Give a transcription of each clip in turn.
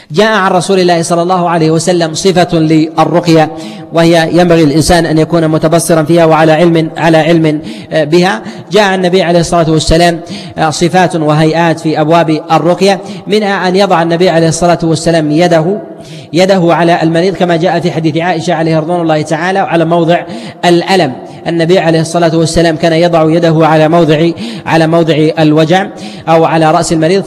جاء عن رسول الله صلى الله عليه وسلم صفة للرقية، وهي ينبغي الإنسان أن يكون متبصرا فيها وعلى علم بها. جاء عن النبي عليه الصلاة والسلام صفات وهيئات في أبواب الرقية، منها أن يضع النبي عليه الصلاة والسلام يده على المريض، كما جاء في حديث عائشة عليه رضوان الله تعالى، على موضع الألم. النبي عليه الصلاة والسلام كان يضع يده على موضع الوجع أو على رأس المريض،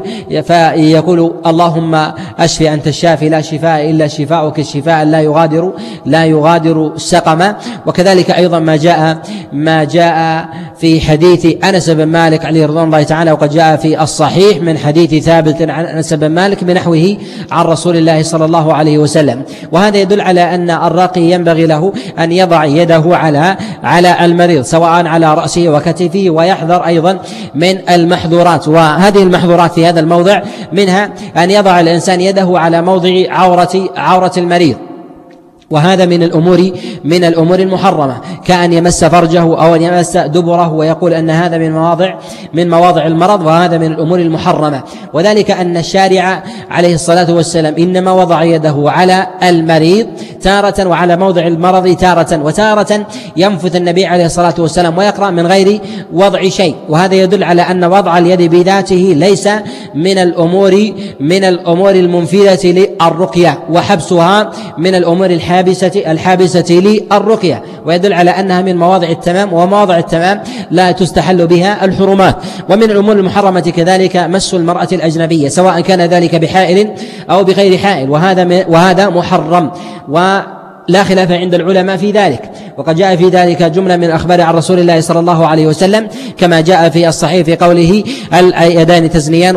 فيقول اللهم أشف أنت الشافي لا شفاء إلا شفاؤك الشفاء لا يغادر سقما. وكذلك أيضا ما جاء في حديث أنس بن مالك عليه رضوان الله تعالى، وقد جاء في الصحيح من حديث ثابت عن أنس بن مالك بنحوه عن رسول الله صلى الله عليه وسلم. وهذا يدل على أن الراقي ينبغي له أن يضع يده على المريض سواء على رأسه وكتفه، ويحذر أيضا من المحظورات. وهذه المحظورات في هذا الموضع منها أن يضع الإنسان يده على موضع عورة المريض، وهذا من الأمور المحرمة، كأن يمس فرجه أو أن يمس دبره، ويقول أن هذا من مواضع المرض، وهذا من الأمور المحرمة. وذلك أن الشارع عليه الصلاة والسلام إنما وضع يده على المريض تارة وعلى موضع المرض تارة، وتارة ينفث النبي عليه الصلاة والسلام ويقرأ من غير وضع شيء. وهذا يدل على أن وضع اليد بذاته ليس من الأمور المنفذة للرقية، وحبسها من الأمور الحابسة للرقية، ويدل على أنها من مواضع التمام، ومواضع التمام لا تستحل بها الحرمات. ومن الأمور المحرمة كذلك مس المرأة الأجنبية، سواء كان ذلك بحائل أو بغير حائل، وهذا محرم، ولا خلاف عند العلماء في ذلك. وقد جاء في ذلك جملة من الأخبار عن رسول الله صلى الله عليه وسلم، كما جاء في الصحيح في قوله اليدان تزنيان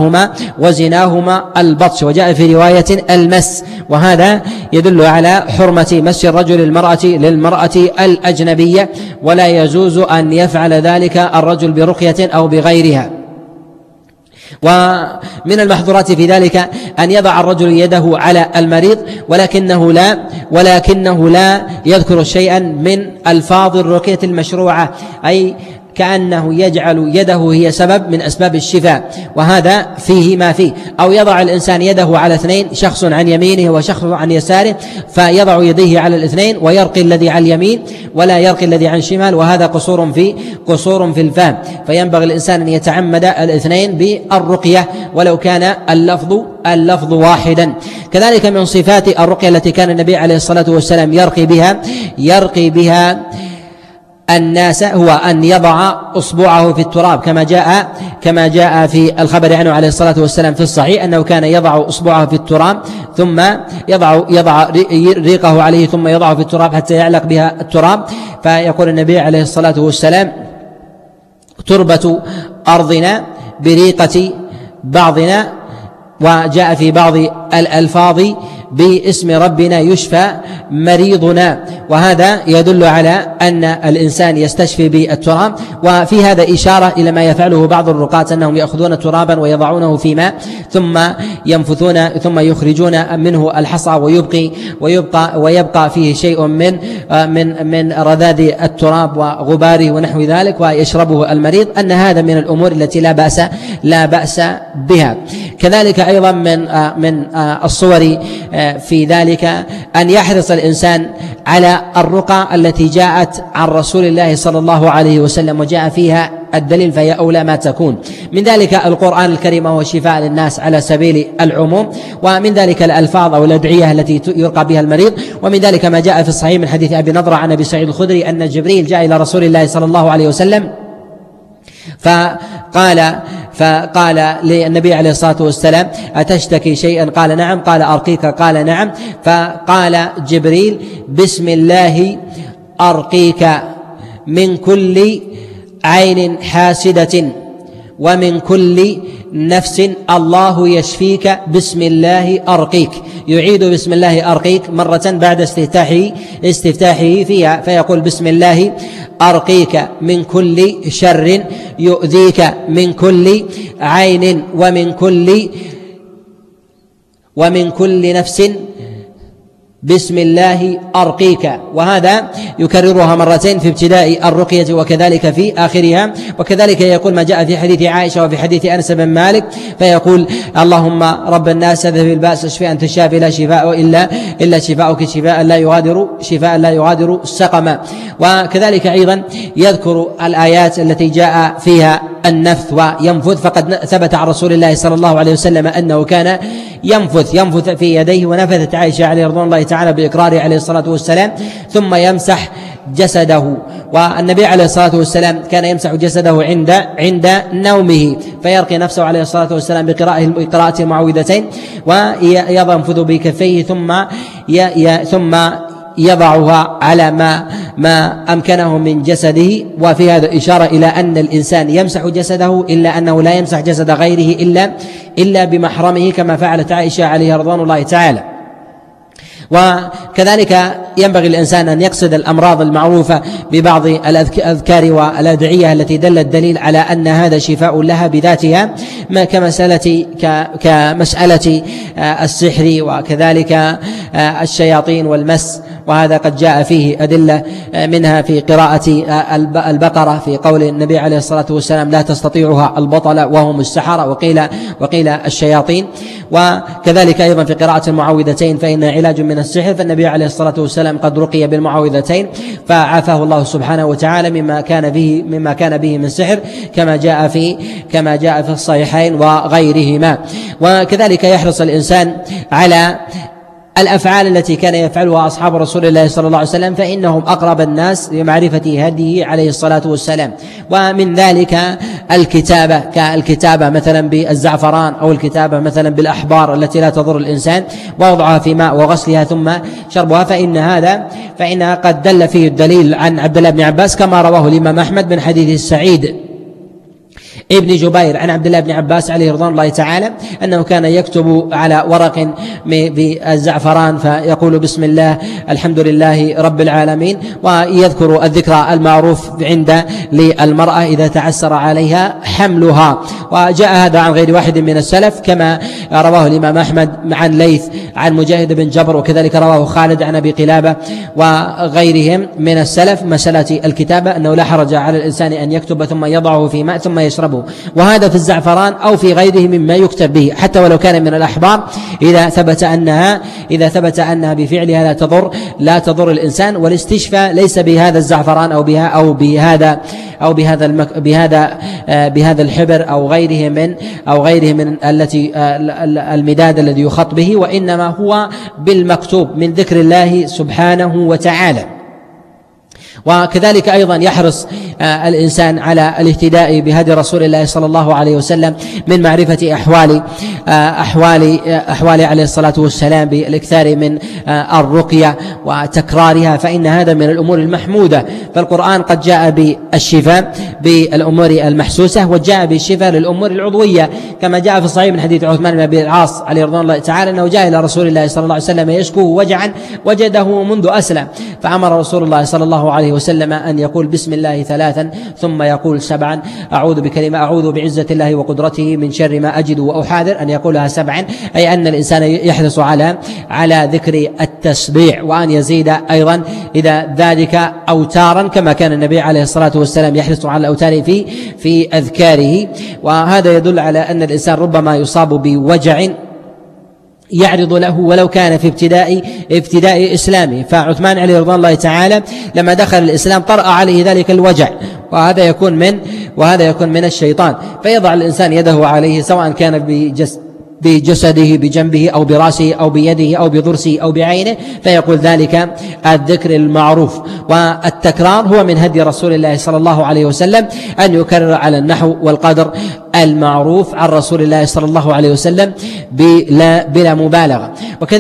وزناهما البطش، وجاء في رواية المس. وهذا يدل على حرمة مس الرجل للمرأة الأجنبية، ولا يجوز أن يفعل ذلك الرجل برقية أو بغيرها. ومن المحظورات في ذلك أن يضع الرجل يده على المريض ولكنه لا يذكر شيئا من ألفاظ الرقية المشروعة، أي كأنه يجعل يده هي سبب من أسباب الشفاء، وهذا فيه ما فيه. أو يضع الإنسان يده على اثنين، شخص عن يمينه وشخص عن يساره، فيضع يديه على الاثنين ويرقي الذي عن اليمين ولا يرقي الذي عن الشمال، وهذا قصور في الفهم. فينبغي الإنسان أن يتعمد الاثنين بالرقية ولو كان اللفظ واحدا. كذلك من صفات الرقية التي كان النبي عليه الصلاة والسلام يرقي بها الناس هو أن يضع أصبعه في التراب، كما جاء في الخبر عنه عليه الصلاة والسلام في الصحيح أنه كان يضع أصبعه في التراب ثم يضع ريقه عليه ثم يضعه في التراب حتى يعلق بها التراب. فيقول النبي عليه الصلاة والسلام تربة أرضنا بريقة بعضنا، وجاء في بعض الألفاظ باسم ربنا يشفى مريضنا. وهذا يدل على أن الإنسان يستشفي بالتراب. وفي هذا إشارة إلى ما يفعله بعض الرقاة، أنهم يأخذون ترابا ويضعونه في ماء ثم ينفثون ثم يخرجون منه الحصى ويبقى فيه شيء من رذاذ التراب وغباره ونحو ذلك ويشربه المريض، أن هذا من الأمور التي لا بأس بها. كذلك أيضا من الصور في ذلك أن يحرص الإنسان على الرقى التي جاءت عن رسول الله صلى الله عليه وسلم وجاء فيها الدليل، فهي أولى ما تكون. من ذلك القرآن الكريم وهو شفاء للناس على سبيل العموم، ومن ذلك الألفاظ أو الأدعية التي يرقى بها المريض. ومن ذلك ما جاء في الصحيح من حديث أبي نضرة عن أبي سعيد الخدري أن جبريل جاء إلى رسول الله صلى الله عليه وسلم فقال للنبي عليه الصلاة والسلام أتشتكي شيئا؟ قال نعم. قال أرقيك؟ قال نعم. فقال جبريل بسم الله أرقيك من كل عين حاسدة ومن كل نفس الله يشفيك بسم الله أرقيك. يعيد بسم الله أرقيك مرة بعد استفتاحه فيها، فيقول بسم الله أرقيك من كل شر يؤذيك من كل عين ومن كل نفس بسم الله أرقيك، وهذا يكررها مرتين في ابتداء الرقية وكذلك في آخرها. وكذلك يقول ما جاء في حديث عائشة وفي حديث أنس بن مالك، فيقول اللهم رب الناس اذهب البأس اشف أنت الشافي لا شفاء إلا شفاءك شفاء لا يغادر سقما. وكذلك أيضا يذكر الآيات التي جاء فيها النفث وينفث، فقد ثبت عن رسول الله صلى الله عليه وسلم أنه كان ينفث في يديه، ونفثت عائشة عليه رضوان الله تعالى بإقراره عليه الصلاة والسلام، ثم يمسح جسده. والنبي عليه الصلاة والسلام كان يمسح جسده عند نومه، فيرقي نفسه عليه الصلاة والسلام بقراءة المعوذتين، وينفث بكفيه ثم يضعها على ما أمكنه من جسده. وفي هذا إشارة إلى أن الإنسان يمسح جسده، إلا أنه لا يمسح جسد غيره إلا بمحرمه، كما فعلت عائشة عليه رضوان الله تعالى. وكذلك ينبغي الإنسان أن يقصد الأمراض المعروفة ببعض الأذكار والأدعية التي دل الدليل على أن هذا شفاء لها بذاتها، كمسألة السحر وكذلك الشياطين والمس، وهذا قد جاء فيه أدلة منها في قراءة البقرة في قول النبي عليه الصلاة والسلام لا تستطيعها البطلة وهم السحرة، وقيل الشياطين. وكذلك أيضا في قراءة المعوذتين فإنها علاج من السحر، فالنبي عليه الصلاة والسلام قد رقي بالمعوذتين فعافاه الله سبحانه وتعالى مما كان به من سحر، كما جاء في الصحيحين وغيرهما. وكذلك يحرص الإنسان على الأفعال التي كان يفعلها أصحاب رسول الله صلى الله عليه وسلم، فإنهم أقرب الناس لمعرفة هديه عليه الصلاة والسلام. ومن ذلك كالكتابة مثلا بالزعفران، أو الكتابة مثلا بالأحبار التي لا تضر الإنسان، ووضعها في ماء وغسلها ثم شربها، فإنها قد دل فيه الدليل عن عبد الله بن عباس، كما رواه الإمام أحمد من حديث سعيد ابن جبير عن عبد الله بن عباس عليه رضوان الله تعالى أنه كان يكتب على ورق بالزعفران فيقول بسم الله الحمد لله رب العالمين، ويذكر الذكر المعروف عند للمرأة إذا تعسر عليها حملها. وجاء هذا عن غير واحد من السلف، كما رواه الإمام أحمد عن ليث عن مجاهد بن جبر، وكذلك رواه خالد عن أبي قلابة وغيرهم من السلف مسألة الكتابة، أنه لا حرج على الإنسان أن يكتب ثم يضعه في ماء ثم يشربه، وهذا في الزعفران أو في غيره مما يكتب به، حتى ولو كان من الأحبار، إذا ثبت أنها بفعلها لا تضر الإنسان. والاستشفاء ليس بهذا الزعفران أو بهذا الحبر أو غيره من التي المداد الذي يخط به، وإنما هو بالمكتوب من ذكر الله سبحانه وتعالى. وكذلك أيضا يحرص الإنسان على الاهتداء بهدي رسول الله صلى الله عليه وسلم من معرفة أحوال عليه الصلاة والسلام بالإكثار من الرقية وتكرارها، فإن هذا من الأمور المحمودة. فالقرآن قد جاء بالشفاء بالأمور المحسوسة، وجاء بالشفاء للأمور العضوية، كما جاء في الصحيح من حديث عثمان بن أبي العاص عليه رضوان الله تعالى أنه جاء إلى رسول الله صلى الله عليه وسلم يشكو وجعا وجده منذ أسلم، فأمر رسول الله صلى الله عليه وسلم أن يقول بسم الله 3 ثم يقول 7 أعوذ بعزة الله وقدرته من شر ما أجد وأحاذر، أن يقولها 7، أي أن الإنسان يحرص على ذكر التسبيح، وأن يزيد أيضا إذا ذلك أوتارا، كما كان النبي عليه الصلاة والسلام يحرص على الأوتار في أذكاره. وهذا يدل على أن الإنسان ربما يصاب بوجع يعرض له ولو كان في ابتداء إسلامه. فعثمان عليه رضوان الله تعالى لما دخل الإسلام طرأ عليه ذلك الوجع، وهذا يكون من الشيطان، فيضع الإنسان يده عليه سواء كان بجسده بجنبه أو برأسه أو بيده أو بضرسه أو بعينه، فيقول ذلك الذكر المعروف. والتكرار هو من هدي رسول الله صلى الله عليه وسلم أن يكرر على النحو والقدر المعروف عن رسول الله صلى الله عليه وسلم بلا مبالغة.